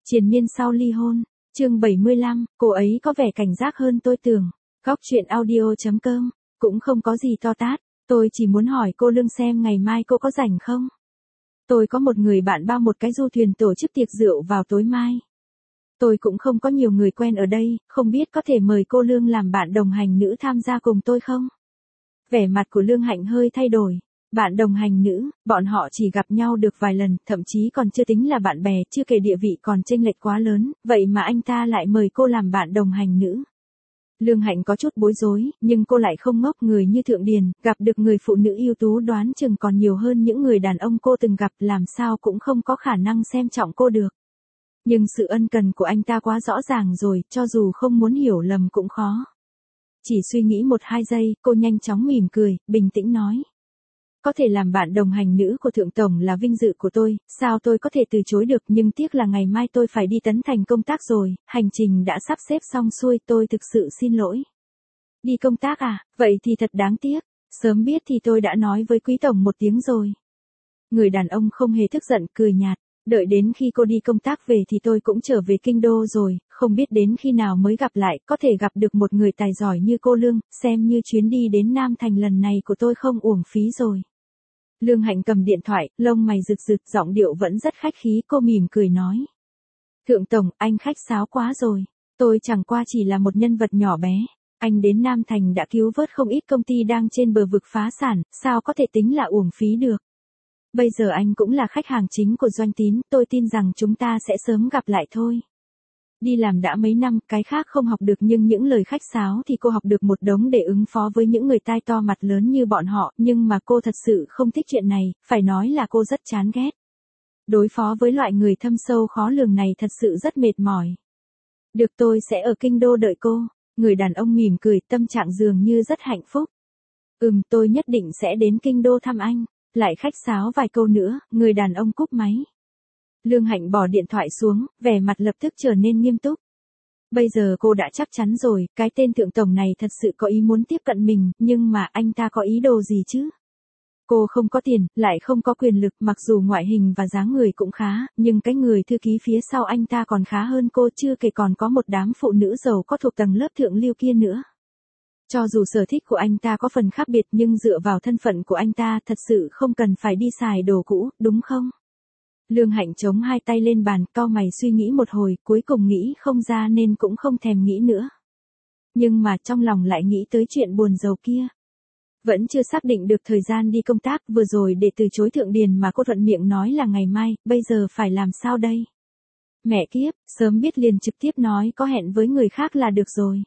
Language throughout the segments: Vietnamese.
Triền miên sau ly hôn, chương 75, cô ấy có vẻ cảnh giác hơn tôi tưởng. Góc chuyện audio.com, cũng không có gì to tát, tôi chỉ muốn hỏi cô Lương xem ngày mai cô có rảnh không? Tôi có một người bạn bao một cái du thuyền tổ chức tiệc rượu vào tối mai. Tôi cũng không có nhiều người quen ở đây, không biết có thể mời cô Lương làm bạn đồng hành nữ tham gia cùng tôi không? Vẻ mặt của Lương Hạnh hơi thay đổi. Bạn đồng hành nữ, bọn họ chỉ gặp nhau được vài lần, thậm chí còn chưa tính là bạn bè, chưa kể địa vị còn chênh lệch quá lớn, vậy mà anh ta lại mời cô làm bạn đồng hành nữ. Lương Hạnh có chút bối rối, nhưng cô lại không ngốc, người như Thượng Điền, gặp được người phụ nữ ưu tú đoán chừng còn nhiều hơn những người đàn ông cô từng gặp, làm sao cũng không có khả năng xem trọng cô được. Nhưng sự ân cần của anh ta quá rõ ràng rồi, cho dù không muốn hiểu lầm cũng khó. Chỉ suy nghĩ 1-2 giây, cô nhanh chóng mỉm cười, bình tĩnh nói. Có thể làm bạn đồng hành nữ của Thượng Tổng là vinh dự của tôi, sao tôi có thể từ chối được, nhưng tiếc là ngày mai tôi phải đi Tấn Thành công tác rồi, hành trình đã sắp xếp xong xuôi, tôi thực sự xin lỗi. Đi công tác à, vậy thì thật đáng tiếc, sớm biết thì tôi đã nói với Quý Tổng một tiếng rồi. Người đàn ông không hề tức giận, cười nhạt, đợi đến khi cô đi công tác về thì tôi cũng trở về kinh đô rồi, không biết đến khi nào mới gặp lại, có thể gặp được một người tài giỏi như cô Lương, xem như chuyến đi đến Nam Thành lần này của tôi không uổng phí rồi. Lương Hạnh cầm điện thoại, lông mày rực rực, giọng điệu vẫn rất khách khí, cô mỉm cười nói. Thượng Tổng, anh khách sáo quá rồi, tôi chẳng qua chỉ là một nhân vật nhỏ bé, anh đến Nam Thành đã cứu vớt không ít công ty đang trên bờ vực phá sản, sao có thể tính là uổng phí được. Bây giờ anh cũng là khách hàng chính của Doanh Tín, tôi tin rằng chúng ta sẽ sớm gặp lại thôi. Đi làm đã mấy năm, cái khác không học được nhưng những lời khách sáo thì cô học được một đống để ứng phó với những người tai to mặt lớn như bọn họ, nhưng mà cô thật sự không thích chuyện này, phải nói là cô rất chán ghét. Đối phó với loại người thâm sâu khó lường này thật sự rất mệt mỏi. Được, tôi sẽ ở kinh đô đợi cô. Người đàn ông mỉm cười, tâm trạng dường như rất hạnh phúc. Tôi nhất định sẽ đến kinh đô thăm anh. Lại khách sáo vài câu nữa, người đàn ông cúp máy. Lương Hạnh bỏ điện thoại xuống, vẻ mặt lập tức trở nên nghiêm túc. Bây giờ cô đã chắc chắn rồi, cái tên Thượng Tổng này thật sự có ý muốn tiếp cận mình, nhưng mà anh ta có ý đồ gì chứ? Cô không có tiền, lại không có quyền lực, mặc dù ngoại hình và dáng người cũng khá, nhưng cái người thư ký phía sau anh ta còn khá hơn cô, chưa kể còn có một đám phụ nữ giàu có thuộc tầng lớp thượng lưu kia nữa. Cho dù sở thích của anh ta có phần khác biệt nhưng dựa vào thân phận của anh ta thật sự không cần phải đi xài đồ cũ, đúng không? Lương Hạnh chống hai tay lên bàn, cau mày suy nghĩ một hồi, cuối cùng nghĩ không ra nên cũng không thèm nghĩ nữa. Nhưng mà trong lòng lại nghĩ tới chuyện buồn rầu kia. Vẫn chưa xác định được thời gian đi công tác, vừa rồi để từ chối Thượng Điền mà cô thuận miệng nói là ngày mai, bây giờ phải làm sao đây? Mẹ kiếp, sớm biết liền trực tiếp nói có hẹn với người khác là được rồi.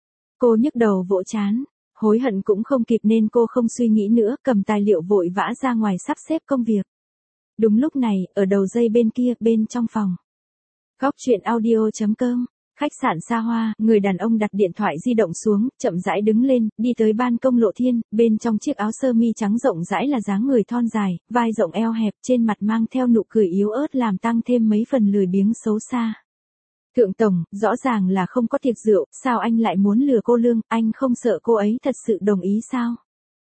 Cô nhức đầu vỗ trán, hối hận cũng không kịp nên cô không suy nghĩ nữa, cầm tài liệu vội vã ra ngoài sắp xếp công việc. Đúng lúc này, ở đầu dây bên kia, bên trong phòng. Góc chuyện audio.com, khách sạn xa hoa, người đàn ông đặt điện thoại di động xuống, chậm rãi đứng lên, đi tới ban công lộ thiên, bên trong chiếc áo sơ mi trắng rộng rãi là dáng người thon dài, vai rộng eo hẹp, trên mặt mang theo nụ cười yếu ớt làm tăng thêm mấy phần lười biếng xấu xa. Thượng Tổng, rõ ràng là không có tiệc rượu, sao anh lại muốn lừa cô Lương, anh không sợ cô ấy thật sự đồng ý sao?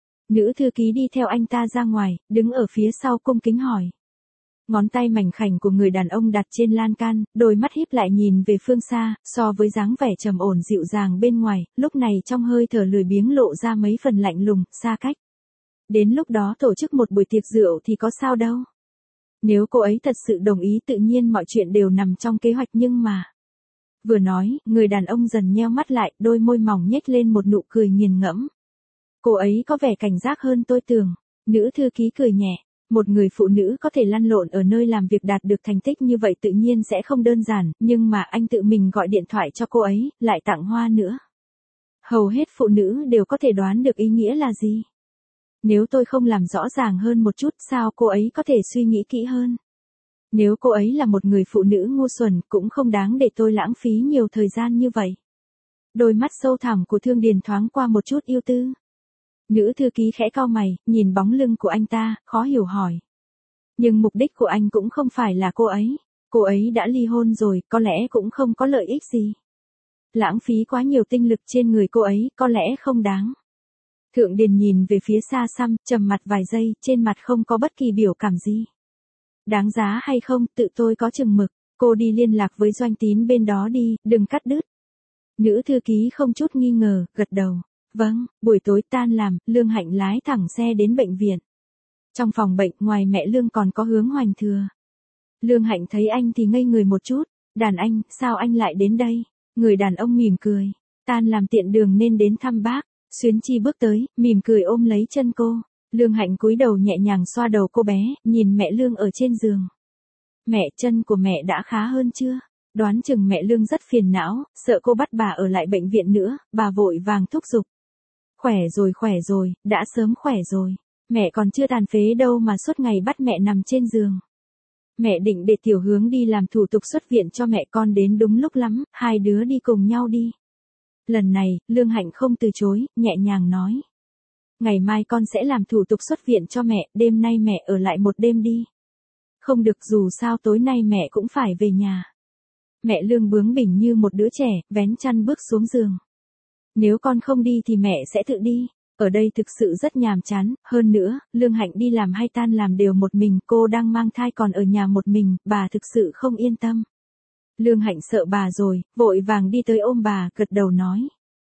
Nữ thư ký đi theo anh ta ra ngoài, đứng ở phía sau cung kính hỏi. Ngón tay mảnh khảnh của người đàn ông đặt trên lan can, đôi mắt híp lại nhìn về phương xa, so với dáng vẻ trầm ổn dịu dàng bên ngoài, lúc này trong hơi thở lười biếng lộ ra mấy phần lạnh lùng, xa cách. Đến lúc đó tổ chức một buổi tiệc rượu thì có sao đâu. Nếu cô ấy thật sự đồng ý tự nhiên mọi chuyện đều nằm trong kế hoạch nhưng mà... Vừa nói, người đàn ông dần nheo mắt lại, đôi môi mỏng nhếch lên một nụ cười nghiền ngẫm. Cô ấy có vẻ cảnh giác hơn tôi tưởng. Nữ thư ký cười nhẹ. Một người phụ nữ có thể lăn lộn ở nơi làm việc đạt được thành tích như vậy tự nhiên sẽ không đơn giản, nhưng mà anh tự mình gọi điện thoại cho cô ấy, lại tặng hoa nữa. Hầu hết phụ nữ đều có thể đoán được ý nghĩa là gì. Nếu tôi không làm rõ ràng hơn một chút, sao cô ấy có thể suy nghĩ kỹ hơn? Nếu cô ấy là một người phụ nữ ngu xuẩn, cũng không đáng để tôi lãng phí nhiều thời gian như vậy. Đôi mắt sâu thẳm của Thương Điền thoáng qua một chút yêu tư. Nữ thư ký khẽ cau mày, nhìn bóng lưng của anh ta, khó hiểu hỏi. Nhưng mục đích của anh cũng không phải là cô ấy đã ly hôn rồi, có lẽ cũng không có lợi ích gì. Lãng phí quá nhiều tinh lực trên người cô ấy, có lẽ không đáng. Thượng Điền nhìn về phía xa xăm, trầm mặt vài giây, trên mặt không có bất kỳ biểu cảm gì. Đáng giá hay không, tự tôi có chừng mực. Cô đi liên lạc với Doanh Tín bên đó đi, đừng cắt đứt. Nữ thư ký không chút nghi ngờ, gật đầu. Vâng, buổi tối tan làm, Lương Hạnh lái thẳng xe đến bệnh viện. Trong phòng bệnh, ngoài mẹ Lương còn có Hướng Hoành Thừa. Lương Hạnh thấy anh thì ngây người một chút. Đàn anh, sao anh lại đến đây? Người đàn ông mỉm cười. Tan làm tiện đường nên đến thăm bác. Xuyến Chi bước tới, mỉm cười ôm lấy chân cô. Lương Hạnh cúi đầu nhẹ nhàng xoa đầu cô bé, nhìn mẹ Lương ở trên giường. Mẹ, chân của mẹ đã khá hơn chưa? Đoán chừng mẹ Lương rất phiền não, sợ cô bắt bà ở lại bệnh viện nữa, bà vội vàng thúc giục. Khỏe rồi, đã sớm khỏe rồi. Mẹ còn chưa tàn phế đâu mà suốt ngày bắt mẹ nằm trên giường. Mẹ định để Tiểu Hướng đi làm thủ tục xuất viện cho mẹ con đến đúng lúc lắm, hai đứa đi cùng nhau đi. Lần này, Lương Hạnh không từ chối, nhẹ nhàng nói. Ngày mai con sẽ làm thủ tục xuất viện cho mẹ, đêm nay mẹ ở lại một đêm đi. Không được, dù sao tối nay mẹ cũng phải về nhà. Mẹ Lương bướng bỉnh như một đứa trẻ, vén chăn bước xuống giường. Nếu con không đi thì mẹ sẽ tự đi. Ở đây thực sự rất nhàm chán, hơn nữa, Lương Hạnh đi làm hay tan làm đều một mình, cô đang mang thai còn ở nhà một mình, bà thực sự không yên tâm. Lương Hạnh sợ bà rồi, vội vàng đi tới ôm bà, gật đầu nói.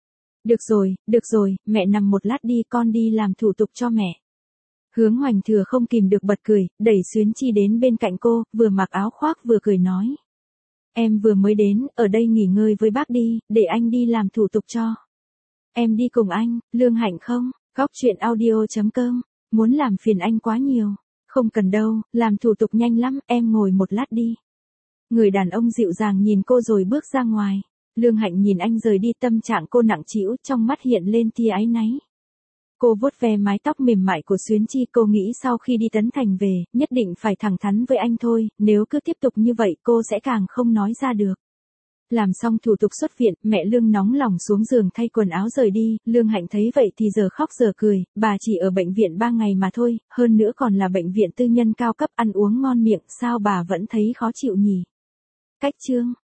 Được rồi, mẹ nằm một lát đi, con đi làm thủ tục cho mẹ. Hướng Hoành Thừa không kìm được bật cười, đẩy Xuyến Chi đến bên cạnh cô, vừa mặc áo khoác vừa cười nói. Em vừa mới đến, ở đây nghỉ ngơi với bác đi, để anh đi làm thủ tục cho. Em đi cùng anh, Lương Hạnh không? Góc chuyện audio.com, muốn làm phiền anh quá nhiều. Không cần đâu, làm thủ tục nhanh lắm, em ngồi một lát đi. Người đàn ông dịu dàng nhìn cô rồi bước ra ngoài. Lương Hạnh nhìn anh rời đi, tâm trạng cô nặng trĩu, trong mắt hiện lên tia áy náy. Cô vuốt ve mái tóc mềm mại của Xuyến Chi, cô nghĩ sau khi đi Tấn Thành về, nhất định phải thẳng thắn với anh thôi, nếu cứ tiếp tục như vậy cô sẽ càng không nói ra được. Làm xong thủ tục xuất viện, mẹ Lương nóng lòng xuống giường thay quần áo rời đi, Lương Hạnh thấy vậy thì giờ khóc giờ cười, bà chỉ ở bệnh viện 3 ngày mà thôi, hơn nữa còn là bệnh viện tư nhân cao cấp, ăn uống ngon miệng, sao bà vẫn thấy khó chịu nhỉ? Cách chương